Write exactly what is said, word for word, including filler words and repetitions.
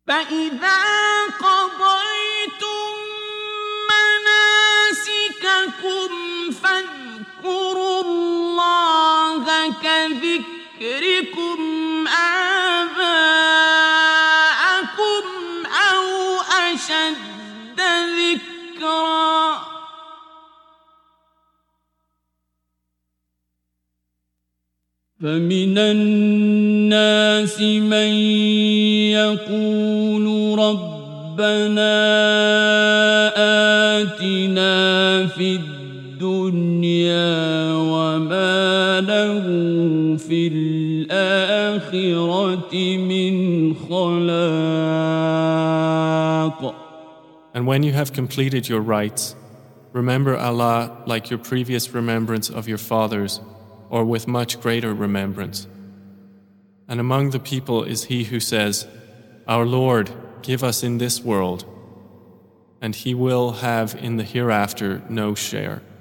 فإذا قضيتم مناسككم فاذكروا الله كذكركم آباءكم أو أشد ذكرا فمن الناس من يقول ربنا آتنا في الدنيا وما له في الآخرة من خلاق. And when you have completed your rites, remember Allah like your previous remembrance of your fathers, or with much greater remembrance. And among the people is he who says, Our Lord, give us in this world, and he will have in the hereafter no share.